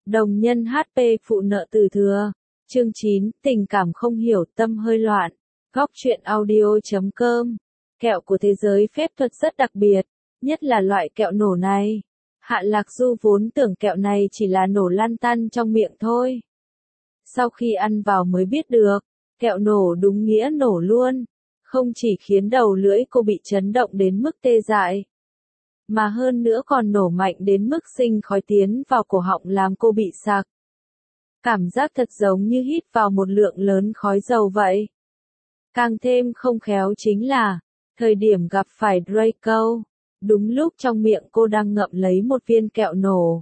Đồng nhân HP phụ nợ từ thừa. Chương 9, tình cảm không hiểu, tâm hơi loạn. Góc truyện audio.com. Kẹo của thế giới phép thuật rất đặc biệt, nhất là loại kẹo nổ này. Hạ Lạc Du vốn tưởng kẹo này chỉ là nổ lăn tăn trong miệng thôi. Sau khi ăn vào mới biết được, kẹo nổ đúng nghĩa nổ luôn. Không chỉ khiến đầu lưỡi cô bị chấn động đến mức tê dại, mà hơn nữa còn nổ mạnh đến mức sinh khói tiến vào cổ họng làm cô bị sặc. Cảm giác thật giống như hít vào một lượng lớn khói dầu vậy. Càng thêm không khéo chính là, thời điểm gặp phải Draco, đúng lúc trong miệng cô đang ngậm lấy một viên kẹo nổ.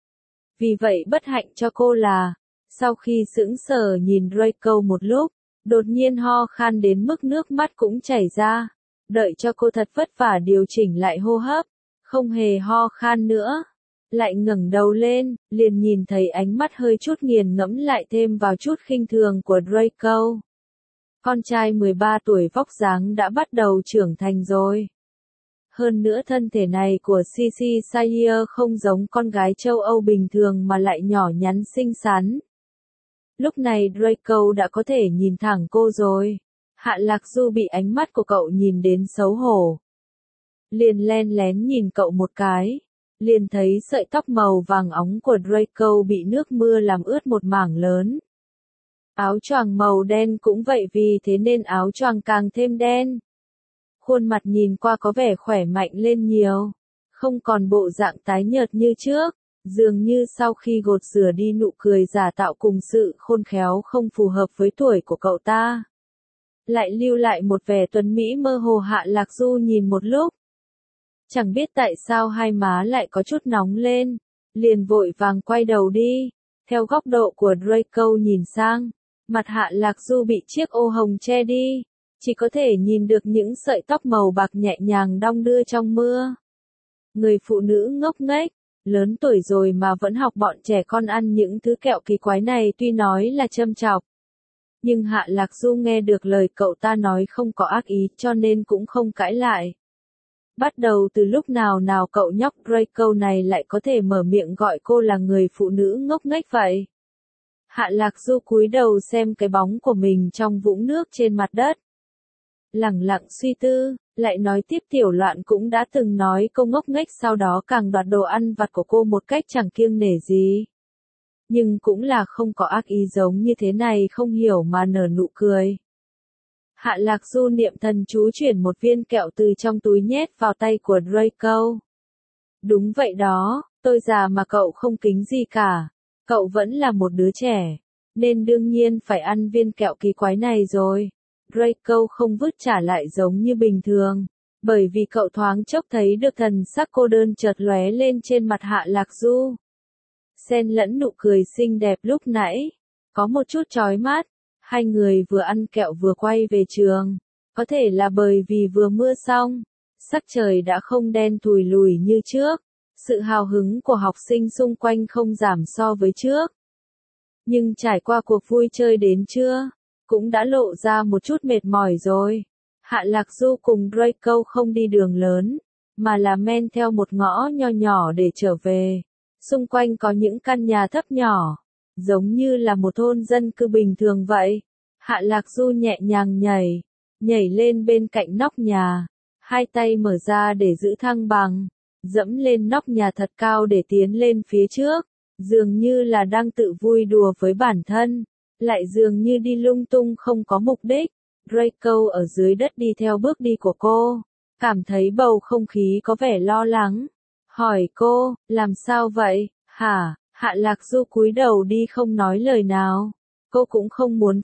Vì vậy bất hạnh cho cô là, sau khi sững sờ nhìn Draco một lúc, đột nhiên ho khan đến mức nước mắt cũng chảy ra. Đợi cho cô thật vất vả điều chỉnh lại hô hấp, không hề ho khan nữa. Lại ngẩng đầu lên, liền nhìn thấy ánh mắt hơi chút nghiền ngẫm lại thêm vào chút khinh thường của Draco. Con trai 13 tuổi vóc dáng đã bắt đầu trưởng thành rồi. Hơn nữa thân thể này của Sisi Sayer không giống con gái châu Âu bình thường mà lại nhỏ nhắn xinh xắn. Lúc này Draco đã có thể nhìn thẳng cô rồi. Hạ Lạc Du bị ánh mắt của cậu nhìn đến xấu hổ. Liền len lén nhìn cậu một cái. Liền thấy sợi tóc màu vàng óng của Draco bị nước mưa làm ướt một mảng lớn. Áo choàng màu đen cũng vậy, vì thế nên áo choàng càng thêm đen. Khuôn mặt nhìn qua có vẻ khỏe mạnh lên nhiều. Không còn bộ dạng tái nhợt như trước. Dường như sau khi gột rửa đi nụ cười giả tạo cùng sự khôn khéo không phù hợp với tuổi của cậu ta. Lại lưu lại một vẻ tuấn mỹ mơ hồ. Hạ Lạc Du nhìn một lúc. Chẳng biết tại sao hai má lại có chút nóng lên. Liền vội vàng quay đầu đi. Theo góc độ của Draco nhìn sang, mặt Hạ Lạc Du bị chiếc ô hồng che đi. Chỉ có thể nhìn được những sợi tóc màu bạc nhẹ nhàng đong đưa trong mưa. Người phụ nữ ngốc nghếch, lớn tuổi rồi mà vẫn học bọn trẻ con ăn những thứ kẹo kỳ quái này, tuy nói là châm chọc. Nhưng Hạ Lạc Du nghe được lời cậu ta nói không có ác ý cho nên cũng không cãi lại. Bắt đầu từ lúc nào cậu nhóc Draco này lại có thể mở miệng gọi cô là người phụ nữ ngốc nghếch vậy? Hạ Lạc Du cúi đầu xem cái bóng của mình trong vũng nước trên mặt đất. Lẳng lặng suy tư, lại nói tiếp Tiểu Loạn cũng đã từng nói cô ngốc nghếch, sau đó càng đoạt đồ ăn vặt của cô một cách chẳng kiêng nể gì. Nhưng cũng là không có ác ý giống như thế này, không hiểu mà nở nụ cười. Hạ Lạc Du niệm thần chú chuyển một viên kẹo từ trong túi nhét vào tay của Draco. Đúng vậy đó, tôi già mà cậu không kính gì cả. Cậu vẫn là một đứa trẻ, nên đương nhiên phải ăn viên kẹo kỳ quái này rồi. Draco không vứt trả lại giống như bình thường, bởi vì cậu thoáng chốc thấy được thần sắc cô đơn chợt lóe lên trên mặt Hạ Lạc Du. Xen lẫn nụ cười xinh đẹp lúc nãy, có một chút chói mắt. Hai người vừa ăn kẹo vừa quay về trường. Có thể là bởi vì vừa mưa xong, sắc trời đã không đen thùi lùi như trước. Sự hào hứng của học sinh xung quanh không giảm so với trước. Nhưng trải qua cuộc vui chơi đến trưa, cũng đã lộ ra một chút mệt mỏi rồi. Hạ Lạc Du cùng Draco không đi đường lớn, mà là men theo một ngõ nho nhỏ để trở về. Xung quanh có những căn nhà thấp nhỏ, giống như là một thôn dân cư bình thường vậy. Hạ Lạc Du nhẹ nhàng nhảy lên bên cạnh nóc nhà, hai tay mở ra để giữ thăng bằng, dẫm lên nóc nhà thật cao để tiến lên phía trước, dường như là đang tự vui đùa với bản thân, lại dường như đi lung tung không có mục đích. Draco ở dưới đất đi theo bước đi của cô, cảm thấy bầu không khí có vẻ lo lắng, hỏi cô, làm sao vậy, hả? Hạ Lạc Du cúi đầu đi không nói lời nào. Cô cũng không muốn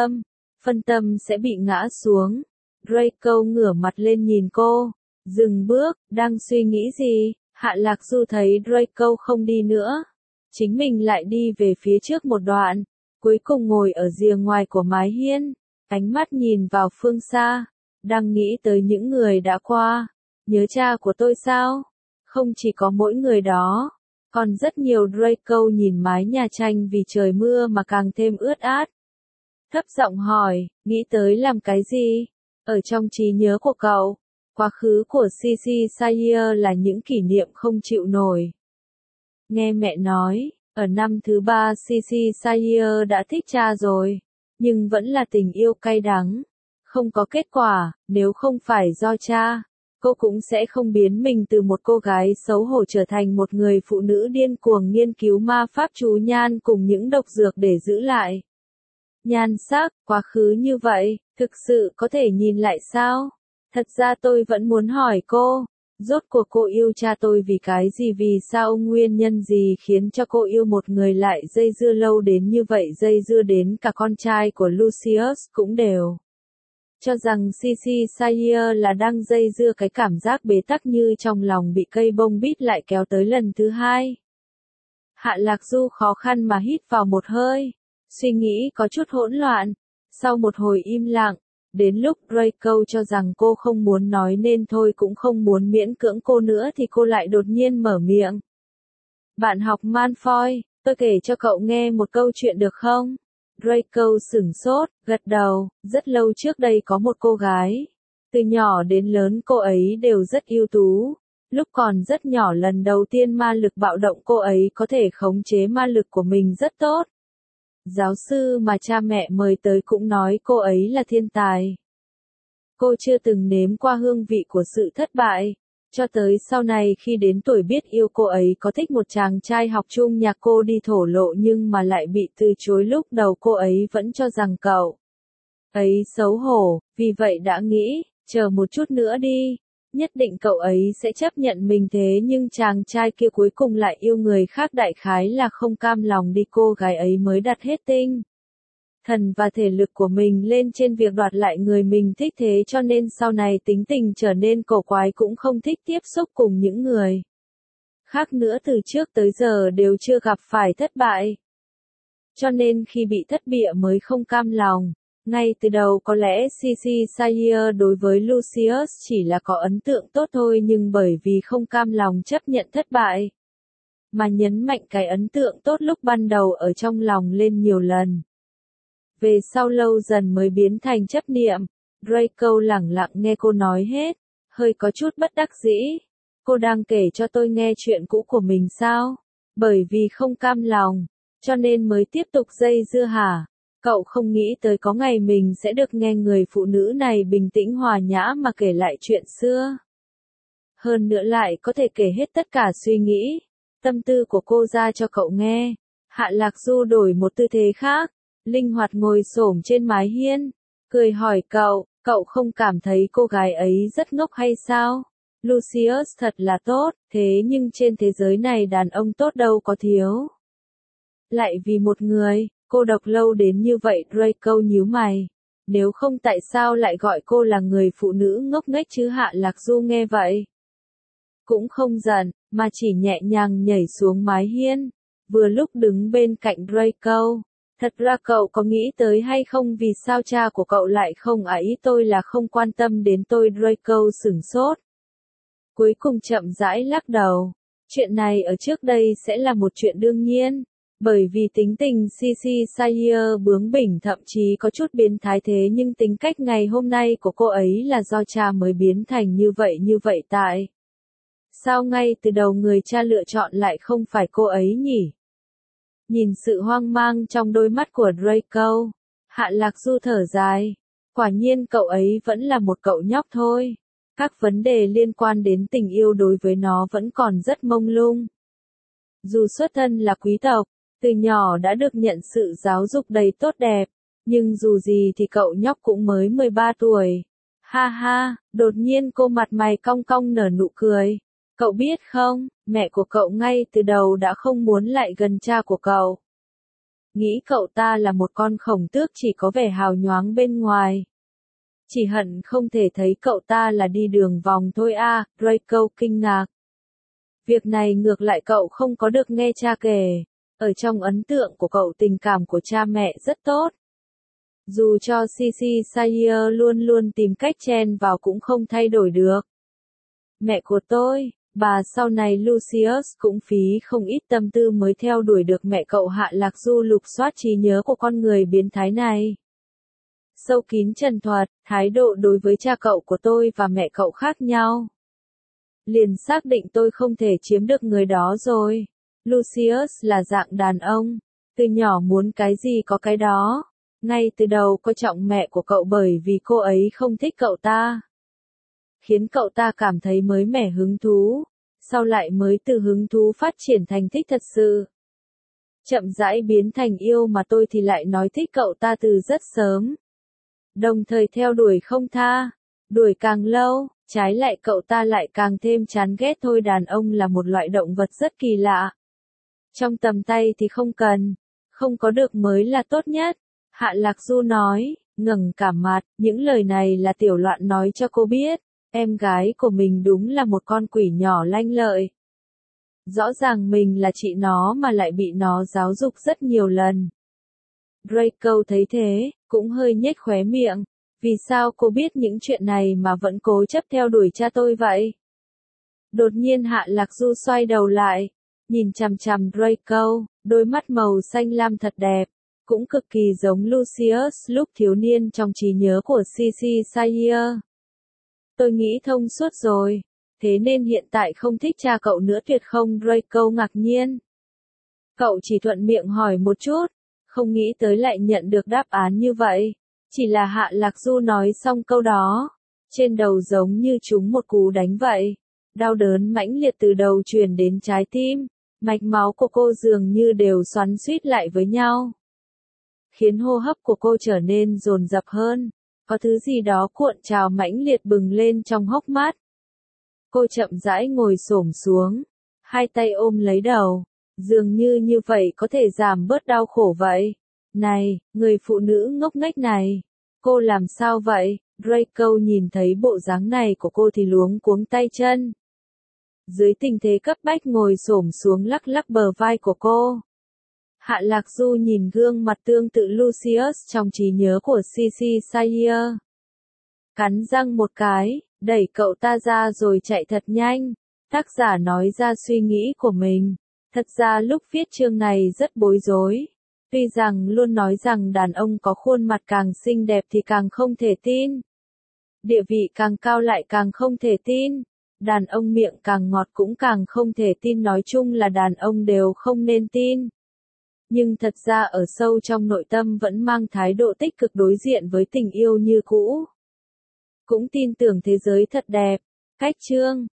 phân tâm sẽ bị ngã xuống. Draco ngửa mặt lên nhìn cô, dừng bước, đang suy nghĩ gì? Hạ Lạc Du thấy Draco không đi nữa, chính mình lại đi về phía trước một đoạn, cuối cùng ngồi ở rìa ngoài của mái hiên, ánh mắt nhìn vào phương xa, đang nghĩ tới những người đã qua. Nhớ cha của tôi sao? Không chỉ có mỗi người đó, còn rất nhiều. Draco nhìn mái nhà tranh vì trời mưa mà càng thêm ướt át. Thấp giọng hỏi, nghĩ tới làm cái gì? Ở trong trí nhớ của cậu, quá khứ của Sisi Sayer là những kỷ niệm không chịu nổi. Nghe mẹ nói, Ở năm thứ 3 Sisi Sayer đã thích cha rồi, nhưng vẫn là tình yêu cay đắng. Không có kết quả, nếu không phải do cha, cô cũng sẽ không biến mình từ một cô gái xấu hổ trở thành một người phụ nữ điên cuồng nghiên cứu ma pháp chú nhan cùng những độc dược để giữ lại nhan sắc. Quá khứ như vậy, thực sự có thể nhìn lại sao? Thật ra tôi vẫn muốn hỏi cô, rốt cuộc cô yêu cha tôi vì cái gì, vì sao, nguyên nhân gì khiến cho cô yêu một người lại dây dưa lâu đến như vậy, dây dưa đến cả con trai của Lucius cũng đều cho rằng Sisi Sayer là đang dây dưa cái cảm giác bế tắc như trong lòng bị cây bông bít lại kéo tới lần thứ hai. Hạ Lạc Du khó khăn mà hít vào một hơi, suy nghĩ có chút hỗn loạn. Sau một hồi im lặng, đến lúc Draco cho rằng cô không muốn nói nên thôi cũng không muốn miễn cưỡng cô nữa thì cô lại đột nhiên mở miệng. Bạn học Malfoy, tôi kể cho cậu nghe một câu chuyện được không? Draco sửng sốt, gật đầu. Rất lâu trước đây có một cô gái. Từ nhỏ đến lớn cô ấy đều rất ưu tú. Lúc còn rất nhỏ lần đầu tiên ma lực bạo động cô ấy có thể khống chế ma lực của mình rất tốt. Giáo sư mà cha mẹ mời tới cũng nói cô ấy là thiên tài. Cô chưa từng nếm qua hương vị của sự thất bại. Cho tới sau này khi đến tuổi biết yêu cô ấy có thích một chàng trai học chung nhà cô đi thổ lộ nhưng mà lại bị từ chối, lúc đầu cô ấy vẫn cho rằng cậu ấy xấu hổ, vì vậy đã nghĩ, chờ một chút nữa đi, nhất định cậu ấy sẽ chấp nhận mình, thế nhưng chàng trai kia cuối cùng lại yêu người khác, đại khái là không cam lòng đi, cô gái ấy mới đặt hết tinh thần và thể lực của mình lên trên việc đoạt lại người mình thích, thế cho nên sau này tính tình trở nên cổ quái, cũng không thích tiếp xúc cùng những người khác nữa, từ trước tới giờ đều chưa gặp phải thất bại. Cho nên khi bị thất bại mới không cam lòng. Ngay từ đầu có lẽ Sisi Sayer đối với Lucius chỉ là có ấn tượng tốt thôi, nhưng bởi vì không cam lòng chấp nhận thất bại, mà nhấn mạnh cái ấn tượng tốt lúc ban đầu ở trong lòng lên nhiều lần. Về sau lâu dần mới biến thành chấp niệm. Draco lẳng lặng nghe cô nói hết, hơi có chút bất đắc dĩ. Cô đang kể cho tôi nghe chuyện cũ của mình sao? Bởi vì không cam lòng, cho nên mới tiếp tục dây dưa hả? Cậu không nghĩ tới có ngày mình sẽ được nghe người phụ nữ này bình tĩnh hòa nhã mà kể lại chuyện xưa. Hơn nữa lại có thể kể hết tất cả suy nghĩ, tâm tư của cô ra cho cậu nghe. Hạ Lạc Du đổi một tư thế khác, linh hoạt ngồi xổm trên mái hiên, cười hỏi cậu không cảm thấy cô gái ấy rất ngốc hay sao? Lucius thật là tốt, thế nhưng trên thế giới này đàn ông tốt đâu có thiếu. Lại vì một người, cô độc lâu đến như vậy, Draco nhíu mày. Nếu không tại sao lại gọi cô là người phụ nữ ngốc nghếch chứ? Hạ Lạc Du nghe vậy cũng không giận, mà chỉ nhẹ nhàng nhảy xuống mái hiên, vừa lúc đứng bên cạnh Draco. Thật ra cậu có nghĩ tới hay không vì sao cha của cậu lại không ý tôi là không quan tâm đến tôi? Draco sửng sốt. Cuối cùng chậm rãi lắc đầu. Chuyện này ở trước đây sẽ là một chuyện đương nhiên. Bởi vì tính tình Sisi Sayer bướng bỉnh, thậm chí có chút biến thái, thế nhưng tính cách ngày hôm nay của cô ấy là do cha mới biến thành như vậy tại sao ngay từ đầu người cha lựa chọn lại không phải cô ấy nhỉ? Nhìn sự hoang mang trong đôi mắt của Draco, Hạ Lạc Du thở dài. Quả nhiên cậu ấy vẫn là một cậu nhóc thôi. Các vấn đề liên quan đến tình yêu đối với nó vẫn còn rất mông lung. Dù xuất thân là quý tộc, từ nhỏ đã được nhận sự giáo dục đầy tốt đẹp, nhưng dù gì thì cậu nhóc cũng mới 13 tuổi. Ha ha, đột nhiên cô mặt mày cong cong nở nụ cười. Cậu biết không, mẹ của cậu ngay từ đầu đã không muốn lại gần cha của cậu. Nghĩ cậu ta là một con khổng tước chỉ có vẻ hào nhoáng bên ngoài. Chỉ hận không thể thấy cậu ta là đi đường vòng thôi à, Draco kinh ngạc. Việc này ngược lại cậu không có được nghe cha kể. Ở trong ấn tượng của cậu tình cảm của cha mẹ rất tốt. Dù cho Sisi Sayer luôn luôn tìm cách chen vào cũng không thay đổi được. Mẹ của tôi, bà sau này Lucius cũng phí không ít tâm tư mới theo đuổi được mẹ cậu. Hạ Lạc Du lục soát trí nhớ của con người biến thái này. Sâu kín trần thuật, thái độ đối với cha cậu của tôi và mẹ cậu khác nhau. Liền xác định tôi không thể chiếm được người đó rồi. Lucius là dạng đàn ông, từ nhỏ muốn cái gì có cái đó. Ngay từ đầu coi trọng mẹ của cậu bởi vì cô ấy không thích cậu ta. Khiến cậu ta cảm thấy mới mẻ hứng thú, sau lại mới từ hứng thú phát triển thành thích thật sự. Chậm rãi biến thành yêu mà tôi thì lại nói thích cậu ta từ rất sớm. Đồng thời theo đuổi không tha, đuổi càng lâu, trái lại cậu ta lại càng thêm chán ghét thôi. Đàn ông là một loại động vật rất kỳ lạ. Trong tầm tay thì không cần, không có được mới là tốt nhất. Hạ Lạc Du nói, ngẩng cả mặt, những lời này là Tiểu Loạn nói cho cô biết, em gái của mình đúng là một con quỷ nhỏ lanh lợi. Rõ ràng mình là chị nó mà lại bị nó giáo dục rất nhiều lần. Draco thấy thế, cũng hơi nhếch khóe miệng, vì sao cô biết những chuyện này mà vẫn cố chấp theo đuổi cha tôi vậy? Đột nhiên Hạ Lạc Du xoay đầu lại, nhìn chằm chằm Draco, đôi mắt màu xanh lam thật đẹp, cũng cực kỳ giống Lucius lúc thiếu niên trong trí nhớ của Sisi Sayer. Tôi nghĩ thông suốt rồi, thế nên hiện tại không thích cha cậu nữa tuyệt không? Draco ngạc nhiên. Cậu chỉ thuận miệng hỏi một chút, không nghĩ tới lại nhận được đáp án như vậy. Chỉ là Hạ Lạc Du nói xong câu đó, trên đầu giống như trúng một cú đánh vậy. Đau đớn mãnh liệt từ đầu truyền đến trái tim, mạch máu của cô dường như đều xoắn xuýt lại với nhau, khiến hô hấp của cô trở nên dồn dập hơn, có thứ gì đó cuộn trào mãnh liệt bừng lên trong hốc mắt. Cô chậm rãi ngồi xổm xuống, hai tay ôm lấy đầu, dường như vậy có thể giảm bớt đau khổ vậy. Này, người phụ nữ ngốc nghếch này, cô làm sao vậy? Draco nhìn thấy bộ dáng này của cô thì luống cuống tay chân. Dưới tình thế cấp bách ngồi xổm xuống lắc lắc bờ vai của cô. Hạ Lạc Du nhìn gương mặt tương tự Lucius trong trí nhớ của Sisi Sayer. Cắn răng một cái, đẩy cậu ta ra rồi chạy thật nhanh. Tác giả nói ra suy nghĩ của mình. Thật ra lúc viết chương này rất bối rối. Tuy rằng luôn nói rằng đàn ông có khuôn mặt càng xinh đẹp thì càng không thể tin. Địa vị càng cao lại càng không thể tin. Đàn ông miệng càng ngọt cũng càng không thể tin, nói chung là đàn ông đều không nên tin. Nhưng thật ra ở sâu trong nội tâm vẫn mang thái độ tích cực đối diện với tình yêu như cũ. Cũng tin tưởng thế giới thật đẹp. Cách chương